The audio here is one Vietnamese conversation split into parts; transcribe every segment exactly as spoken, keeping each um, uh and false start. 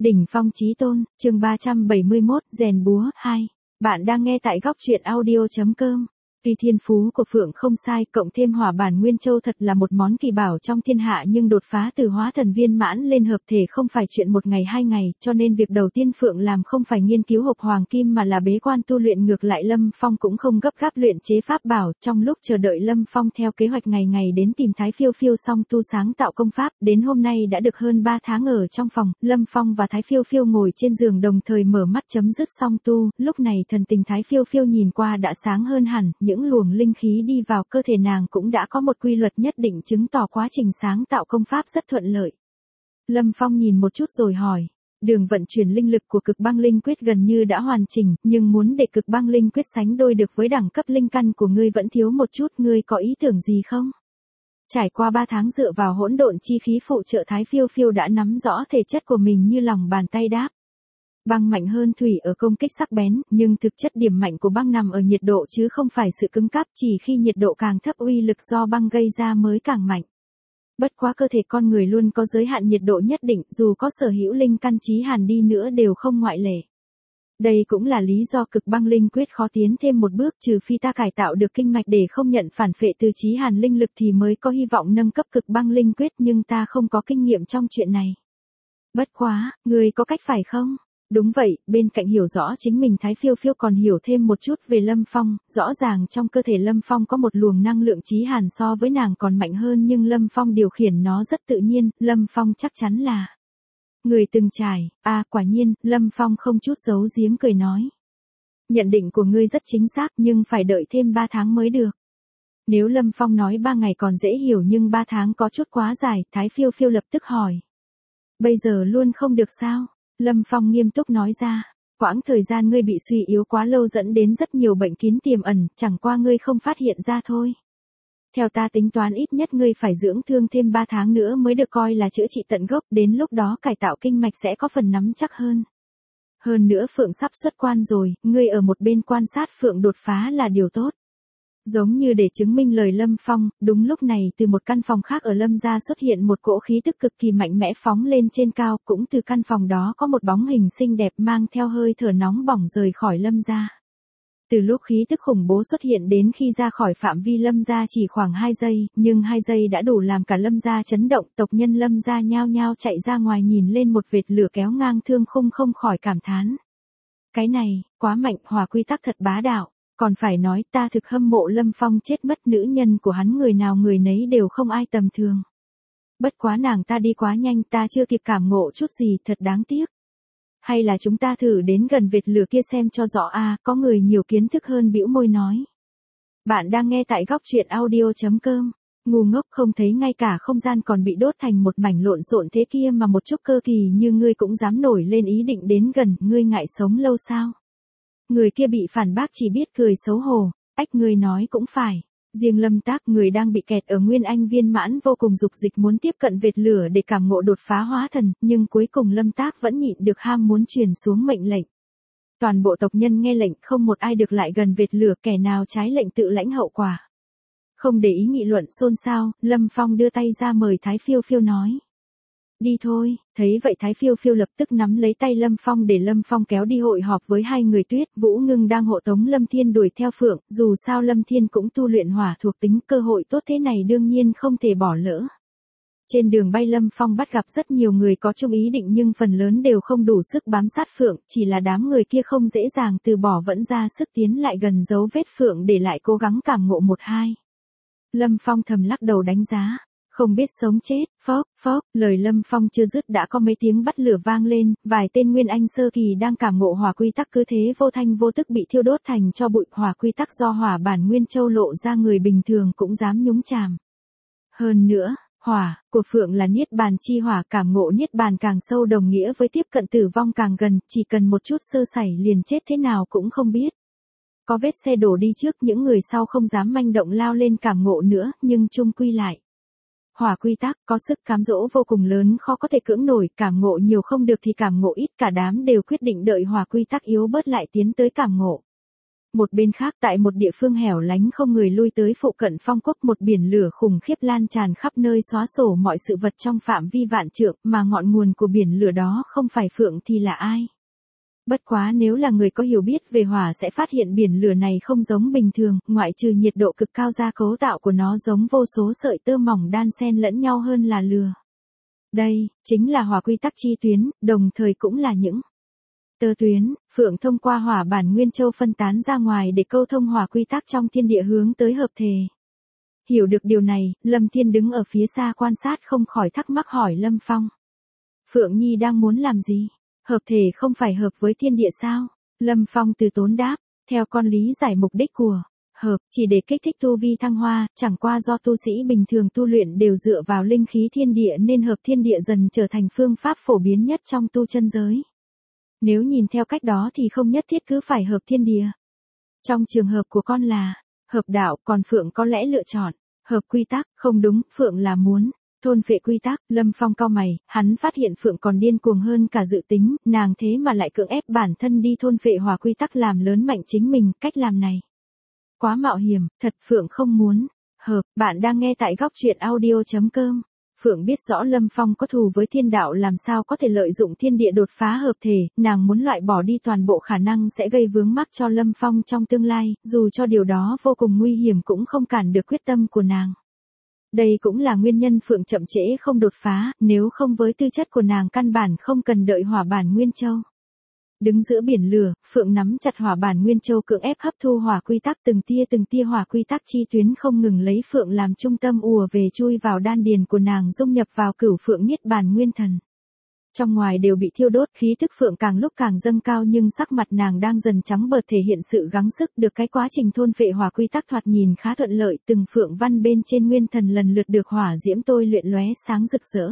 Đỉnh phong chí tôn, chương ba trăm bảy mươi mốt, rèn búa, hai. Bạn đang nghe tại góc truyện audio chấm com. Tuy thiên phú của Phượng không sai, cộng thêm hỏa bản Nguyên Châu thật là một món kỳ bảo trong thiên hạ, nhưng đột phá từ hóa thần viên mãn lên hợp thể không phải chuyện một ngày hai ngày, cho nên việc đầu tiên Phượng làm không phải nghiên cứu hộp hoàng kim mà là bế quan tu luyện. Ngược lại Lâm Phong cũng không gấp gáp luyện chế pháp bảo, trong lúc chờ đợi Lâm Phong theo kế hoạch ngày ngày đến tìm Thái Phiêu Phiêu song tu sáng tạo công pháp, đến hôm nay đã được hơn ba tháng ở trong phòng, Lâm Phong và Thái Phiêu Phiêu ngồi trên giường đồng thời mở mắt chấm dứt song tu, lúc này thần tình Thái Phiêu Phiêu nhìn qua đã sáng hơn hẳn, những luồng linh khí đi vào cơ thể nàng cũng đã có một quy luật nhất định chứng tỏ quá trình sáng tạo công pháp rất thuận lợi. Lâm Phong nhìn một chút rồi hỏi, đường vận chuyển linh lực của cực băng linh quyết gần như đã hoàn chỉnh, nhưng muốn để cực băng linh quyết sánh đôi được với đẳng cấp linh căn của ngươi vẫn thiếu một chút, ngươi có ý tưởng gì không? Trải qua ba tháng dựa vào hỗn độn chi khí phụ trợ, Thái Phiêu Phiêu đã nắm rõ thể chất của mình như lòng bàn tay đáp. Băng mạnh hơn thủy ở công kích sắc bén, nhưng thực chất điểm mạnh của băng nằm ở nhiệt độ chứ không phải sự cứng cáp, chỉ khi nhiệt độ càng thấp uy lực do băng gây ra mới càng mạnh. Bất quá cơ thể con người luôn có giới hạn nhiệt độ nhất định, dù có sở hữu linh căn chí hàn đi nữa đều không ngoại lệ. Đây cũng là lý do cực băng linh quyết khó tiến thêm một bước, trừ phi ta cải tạo được kinh mạch để không nhận phản phệ từ chí hàn linh lực thì mới có hy vọng nâng cấp cực băng linh quyết, nhưng ta không có kinh nghiệm trong chuyện này. Bất quá, người có cách phải không? Đúng vậy, bên cạnh hiểu rõ chính mình Thái Phiêu Phiêu còn hiểu thêm một chút về Lâm Phong, rõ ràng trong cơ thể Lâm Phong có một luồng năng lượng chí hàn so với nàng còn mạnh hơn, nhưng Lâm Phong điều khiển nó rất tự nhiên, Lâm Phong chắc chắn là người từng trải. À, quả nhiên, Lâm Phong không chút giấu giếm cười nói. Nhận định của ngươi rất chính xác, nhưng phải đợi thêm ba tháng mới được. Nếu Lâm Phong nói ba ngày còn dễ hiểu, nhưng ba tháng có chút quá dài, Thái Phiêu Phiêu lập tức hỏi. Bây giờ luôn không được sao? Lâm Phong nghiêm túc nói ra, quãng thời gian ngươi bị suy yếu quá lâu dẫn đến rất nhiều bệnh kín tiềm ẩn, chẳng qua ngươi không phát hiện ra thôi. Theo ta tính toán ít nhất ngươi phải dưỡng thương thêm ba tháng nữa mới được coi là chữa trị tận gốc, đến lúc đó cải tạo kinh mạch sẽ có phần nắm chắc hơn. Hơn nữa Phượng sắp xuất quan rồi, ngươi ở một bên quan sát Phượng đột phá là điều tốt. Giống như để chứng minh lời Lâm Phong, đúng lúc này từ một căn phòng khác ở Lâm gia xuất hiện một cỗ khí tức cực kỳ mạnh mẽ phóng lên trên cao, cũng từ căn phòng đó có một bóng hình xinh đẹp mang theo hơi thở nóng bỏng rời khỏi Lâm gia. Từ lúc khí tức khủng bố xuất hiện đến khi ra khỏi phạm vi Lâm gia chỉ khoảng hai giây, nhưng hai giây đã đủ làm cả Lâm gia chấn động, tộc nhân Lâm gia nhao nhao chạy ra ngoài nhìn lên một vệt lửa kéo ngang thương khung không khỏi cảm thán. Cái này, quá mạnh, hỏa quy tắc thật bá đạo. Còn phải nói ta thực hâm mộ Lâm Phong, chết mất nữ nhân của hắn người nào người nấy đều không ai tầm thường. Bất quá nàng ta đi quá nhanh, ta chưa kịp cảm ngộ chút gì, thật đáng tiếc. Hay là chúng ta thử đến gần vệt lửa kia xem cho rõ a, à, có người nhiều kiến thức hơn bĩu môi nói. Bạn đang nghe tại góc truyện audio chấm com. Ngu ngốc, không thấy ngay cả không gian còn bị đốt thành một mảnh lộn xộn thế kia mà một chút cơ kỳ như ngươi cũng dám nổi lên ý định đến gần, ngươi ngại sống lâu sao? Người kia bị phản bác chỉ biết cười xấu hổ, ách người nói cũng phải. Riêng Lâm Tác, người đang bị kẹt ở Nguyên Anh viên mãn vô cùng dục dịch muốn tiếp cận vệt lửa để cảm ngộ đột phá hóa thần, nhưng cuối cùng Lâm Tác vẫn nhịn được ham muốn truyền xuống mệnh lệnh. Toàn bộ tộc nhân nghe lệnh, không một ai được lại gần vệt lửa, kẻ nào trái lệnh tự lãnh hậu quả. Không để ý nghị luận xôn xao, Lâm Phong đưa tay ra mời Thái Phiêu Phiêu nói. Đi thôi, thấy vậy Thái Phiêu Phiêu lập tức nắm lấy tay Lâm Phong để Lâm Phong kéo đi hội họp với hai người. Tuyết Vũ Ngưng đang hộ tống Lâm Thiên đuổi theo Phượng, dù sao Lâm Thiên cũng tu luyện hỏa thuộc tính, cơ hội tốt thế này đương nhiên không thể bỏ lỡ. Trên đường bay Lâm Phong bắt gặp rất nhiều người có chung ý định nhưng phần lớn đều không đủ sức bám sát Phượng, chỉ là đám người kia không dễ dàng từ bỏ vẫn ra sức tiến lại gần dấu vết Phượng để lại cố gắng cảm ngộ một hai. Lâm Phong thầm lắc đầu đánh giá. Không biết sống chết, phốc, phốc, lời Lâm Phong chưa dứt đã có mấy tiếng bắt lửa vang lên, vài tên Nguyên Anh sơ kỳ đang cảm ngộ hỏa quy tắc cứ thế vô thanh vô tức bị thiêu đốt thành cho bụi. Hỏa quy tắc do hỏa bản Nguyên Châu lộ ra người bình thường cũng dám nhúng chàm. Hơn nữa, hỏa của Phượng là niết bàn chi hỏa, cảm ngộ niết bàn càng sâu đồng nghĩa với tiếp cận tử vong càng gần, chỉ cần một chút sơ sẩy liền chết thế nào cũng không biết. Có vết xe đổ đi trước, những người sau không dám manh động lao lên cảm ngộ nữa, nhưng chung quy lại. Hỏa quy tắc có sức cám dỗ vô cùng lớn, khó có thể cưỡng nổi, cảm ngộ nhiều không được thì cảm ngộ ít, cả đám đều quyết định đợi hỏa quy tắc yếu bớt lại tiến tới cảm ngộ. Một bên khác tại một địa phương hẻo lánh không người lui tới phụ cận Phong Quốc, một biển lửa khủng khiếp lan tràn khắp nơi xóa sổ mọi sự vật trong phạm vi vạn trượng, mà ngọn nguồn của biển lửa đó không phải Phượng thì là ai? Bất quá nếu là người có hiểu biết về hỏa sẽ phát hiện biển lửa này không giống bình thường, ngoại trừ nhiệt độ cực cao ra cấu tạo của nó giống vô số sợi tơ mỏng đan xen lẫn nhau hơn là lửa. Đây, chính là hỏa quy tắc chi tuyến, đồng thời cũng là những tơ tuyến, Phượng thông qua hỏa bản Nguyên Châu phân tán ra ngoài để câu thông hỏa quy tắc trong thiên địa hướng tới hợp thể. Hiểu được điều này, Lâm Thiên đứng ở phía xa quan sát không khỏi thắc mắc hỏi Lâm Phong. Phượng Nhi đang muốn làm gì? Hợp thể không phải hợp với thiên địa sao? Lâm Phong từ tốn đáp, theo con lý giải mục đích của hợp chỉ để kích thích tu vi thăng hoa, chẳng qua do tu sĩ bình thường tu luyện đều dựa vào linh khí thiên địa nên hợp thiên địa dần trở thành phương pháp phổ biến nhất trong tu chân giới. Nếu nhìn theo cách đó thì không nhất thiết cứ phải hợp thiên địa. Trong trường hợp của con là hợp đạo, còn Phượng có lẽ lựa chọn hợp quy tắc, không đúng, Phượng là muốn thôn phệ quy tắc. Lâm Phong cau mày, hắn phát hiện Phượng còn điên cuồng hơn cả dự tính, nàng thế mà lại cưỡng ép bản thân đi thôn phệ hỏa quy tắc làm lớn mạnh chính mình, cách làm này quá mạo hiểm, thật Phượng không muốn hợp. Bạn đang nghe tại góc truyện audio chấm com. Phượng biết rõ Lâm Phong có thù với thiên đạo, làm sao có thể lợi dụng thiên địa đột phá hợp thể, nàng muốn loại bỏ đi toàn bộ khả năng sẽ gây vướng mắc cho Lâm Phong trong tương lai, dù cho điều đó vô cùng nguy hiểm cũng không cản được quyết tâm của nàng. Đây cũng là nguyên nhân Phượng chậm trễ không đột phá, nếu không với tư chất của nàng căn bản không cần đợi hỏa bản Nguyên Châu. Đứng giữa biển lửa, Phượng nắm chặt hỏa bản Nguyên Châu cưỡng ép hấp thu hỏa quy tắc, từng tia từng tia hỏa quy tắc chi tuyến không ngừng lấy Phượng làm trung tâm ùa về chui vào đan điền của nàng, dung nhập vào cửu Phượng Niết Bàn Nguyên Thần. Trong ngoài đều bị thiêu đốt, khí tức Phượng càng lúc càng dâng cao nhưng sắc mặt nàng đang dần trắng bợt thể hiện sự gắng sức, được cái quá trình thôn phệ hỏa quy tắc thoạt nhìn khá thuận lợi, từng Phượng văn bên trên Nguyên Thần lần lượt được hỏa diễm tôi luyện lóe sáng rực rỡ.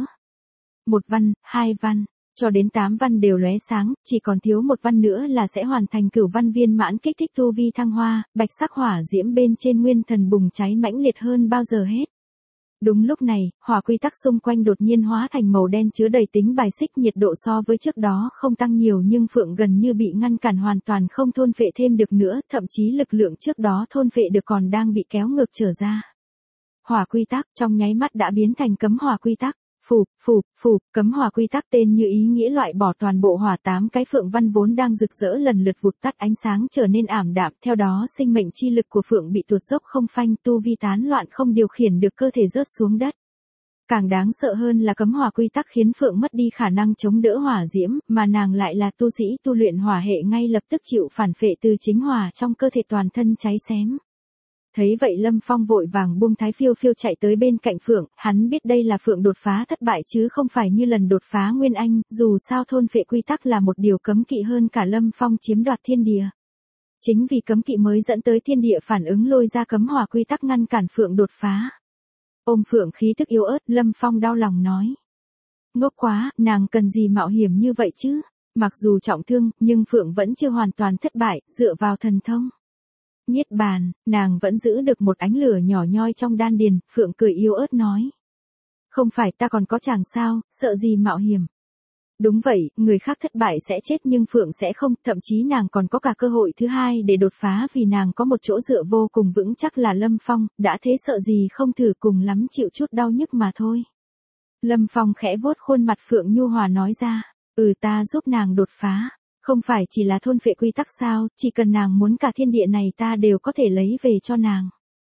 Một văn, hai văn, cho đến tám văn đều lóe sáng, chỉ còn thiếu một văn nữa là sẽ hoàn thành cửu văn viên mãn kích thích tu vi thăng hoa, bạch sắc hỏa diễm bên trên Nguyên Thần bùng cháy mãnh liệt hơn bao giờ hết. Đúng lúc này, hỏa quy tắc xung quanh đột nhiên hóa thành màu đen chứa đầy tính bài xích, nhiệt độ so với trước đó không tăng nhiều nhưng Phượng gần như bị ngăn cản hoàn toàn không thôn phệ thêm được nữa, thậm chí lực lượng trước đó thôn phệ được còn đang bị kéo ngược trở ra. Hỏa quy tắc trong nháy mắt đã biến thành cấm hỏa quy tắc. Phụp, phụp, phụp, cấm hỏa quy tắc tên như ý nghĩa loại bỏ toàn bộ hỏa, tám cái Phượng văn vốn đang rực rỡ lần lượt vụt tắt, ánh sáng trở nên ảm đạm, theo đó sinh mệnh chi lực của Phượng bị tuột dốc không phanh, tu vi tán loạn không điều khiển được cơ thể rớt xuống đất. Càng đáng sợ hơn là cấm hỏa quy tắc khiến Phượng mất đi khả năng chống đỡ hỏa diễm, mà nàng lại là tu sĩ tu luyện hỏa hệ ngay lập tức chịu phản phệ từ chính hỏa trong cơ thể, toàn thân cháy xém. Thấy vậy Lâm Phong vội vàng buông Thái Phiêu Phiêu chạy tới bên cạnh Phượng, hắn biết đây là Phượng đột phá thất bại chứ không phải như lần đột phá Nguyên Anh, dù sao thôn phệ quy tắc là một điều cấm kỵ hơn cả Lâm Phong chiếm đoạt thiên địa. Chính vì cấm kỵ mới dẫn tới thiên địa phản ứng lôi ra cấm hỏa quy tắc ngăn cản Phượng đột phá. Ôm Phượng khí tức yếu ớt, Lâm Phong đau lòng nói. Ngốc quá, nàng cần gì mạo hiểm như vậy chứ? Mặc dù trọng thương, nhưng Phượng vẫn chưa hoàn toàn thất bại, dựa vào thần thông Niết Bàn, nàng vẫn giữ được một ánh lửa nhỏ nhoi trong đan điền. Phượng cười yếu ớt nói. Không phải ta còn có chàng sao, sợ gì mạo hiểm. Đúng vậy, người khác thất bại sẽ chết nhưng Phượng sẽ không, thậm chí nàng còn có cả cơ hội thứ hai để đột phá vì nàng có một chỗ dựa vô cùng vững chắc là Lâm Phong, đã thế sợ gì không thử, cùng lắm chịu chút đau nhức mà thôi. Lâm Phong khẽ vuốt khuôn mặt Phượng nhu hòa nói ra, ừ ta giúp nàng đột phá. Không phải chỉ là thôn phệ quy tắc sao, chỉ cần nàng muốn cả thiên địa này ta đều có thể lấy về cho nàng.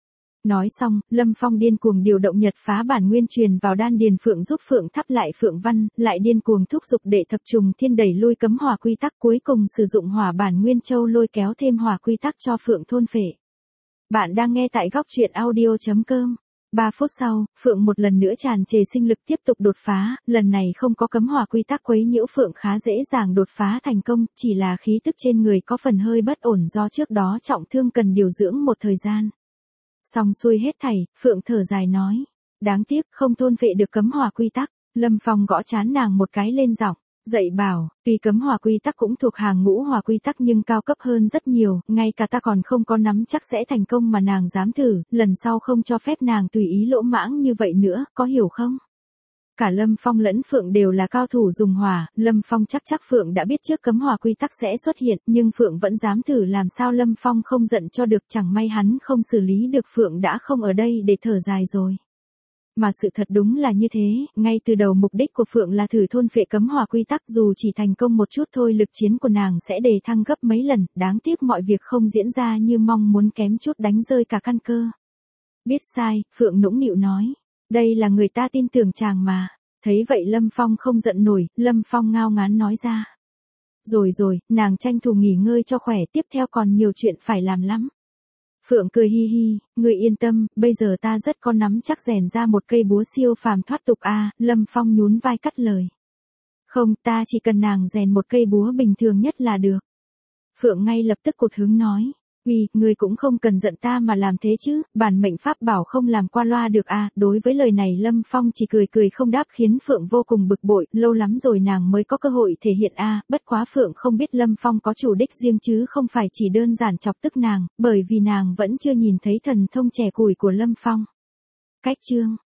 Nói xong, Lâm Phong điên cuồng điều động nhật phá bản nguyên truyền vào đan điền Phượng giúp Phượng thắp lại Phượng văn, lại điên cuồng thúc giục để thập trùng thiên đẩy lui cấm hỏa quy tắc, cuối cùng sử dụng hỏa bản nguyên châu lôi kéo thêm hỏa quy tắc cho Phượng thôn phệ. Bạn đang nghe tại góc truyện audio chấm com. Ba phút sau, Phượng một lần nữa tràn trề sinh lực tiếp tục đột phá, lần này không có cấm hỏa quy tắc quấy nhiễu, Phượng khá dễ dàng đột phá thành công, chỉ là khí tức trên người có phần hơi bất ổn do trước đó trọng thương cần điều dưỡng một thời gian. Xong xuôi hết thảy, Phượng thở dài nói, đáng tiếc không thôn vệ được cấm hỏa quy tắc. Lâm Phong gõ trán nàng một cái lên giọng, dạy bảo, tuy cấm hỏa quy tắc cũng thuộc hàng ngũ hỏa quy tắc nhưng cao cấp hơn rất nhiều, ngay cả ta còn không có nắm chắc sẽ thành công mà nàng dám thử, lần sau không cho phép nàng tùy ý lỗ mãng như vậy nữa, có hiểu không? Cả Lâm Phong lẫn Phượng đều là cao thủ dùng hỏa, Lâm Phong chắc chắc Phượng đã biết trước cấm hỏa quy tắc sẽ xuất hiện, nhưng Phượng vẫn dám thử làm sao Lâm Phong không giận cho được, chẳng may hắn không xử lý được Phượng đã không ở đây để thở dài rồi. Mà sự thật đúng là như thế, ngay từ đầu mục đích của Phượng là thử thôn phệ cấm hỏa quy tắc, dù chỉ thành công một chút thôi lực chiến của nàng sẽ đề thăng gấp mấy lần, đáng tiếc mọi việc không diễn ra như mong muốn, kém chút đánh rơi cả căn cơ. Biết sai, Phượng nũng nịu nói, đây là người ta tin tưởng chàng mà. Thấy vậy Lâm Phong không giận nổi, Lâm Phong ngao ngán nói ra. Rồi rồi, nàng tranh thủ nghỉ ngơi cho khỏe, tiếp theo còn nhiều chuyện phải làm lắm. Phượng cười hi hi, người yên tâm, bây giờ ta rất có nắm chắc rèn ra một cây búa siêu phàm thoát tục a. À, Lâm Phong nhún vai cắt lời. Không, ta chỉ cần nàng rèn một cây búa bình thường nhất là được. Phượng ngay lập tức cụt hứng nói. Vì, người cũng không cần giận ta mà làm thế chứ, bản mệnh pháp bảo không làm qua loa được à, đối với lời này Lâm Phong chỉ cười cười không đáp khiến Phượng vô cùng bực bội, lâu lắm rồi nàng mới có cơ hội thể hiện à, bất quá Phượng không biết Lâm Phong có chủ đích riêng chứ không phải chỉ đơn giản chọc tức nàng, bởi vì nàng vẫn chưa nhìn thấy thần thông trẻ củi của Lâm Phong. Cách chương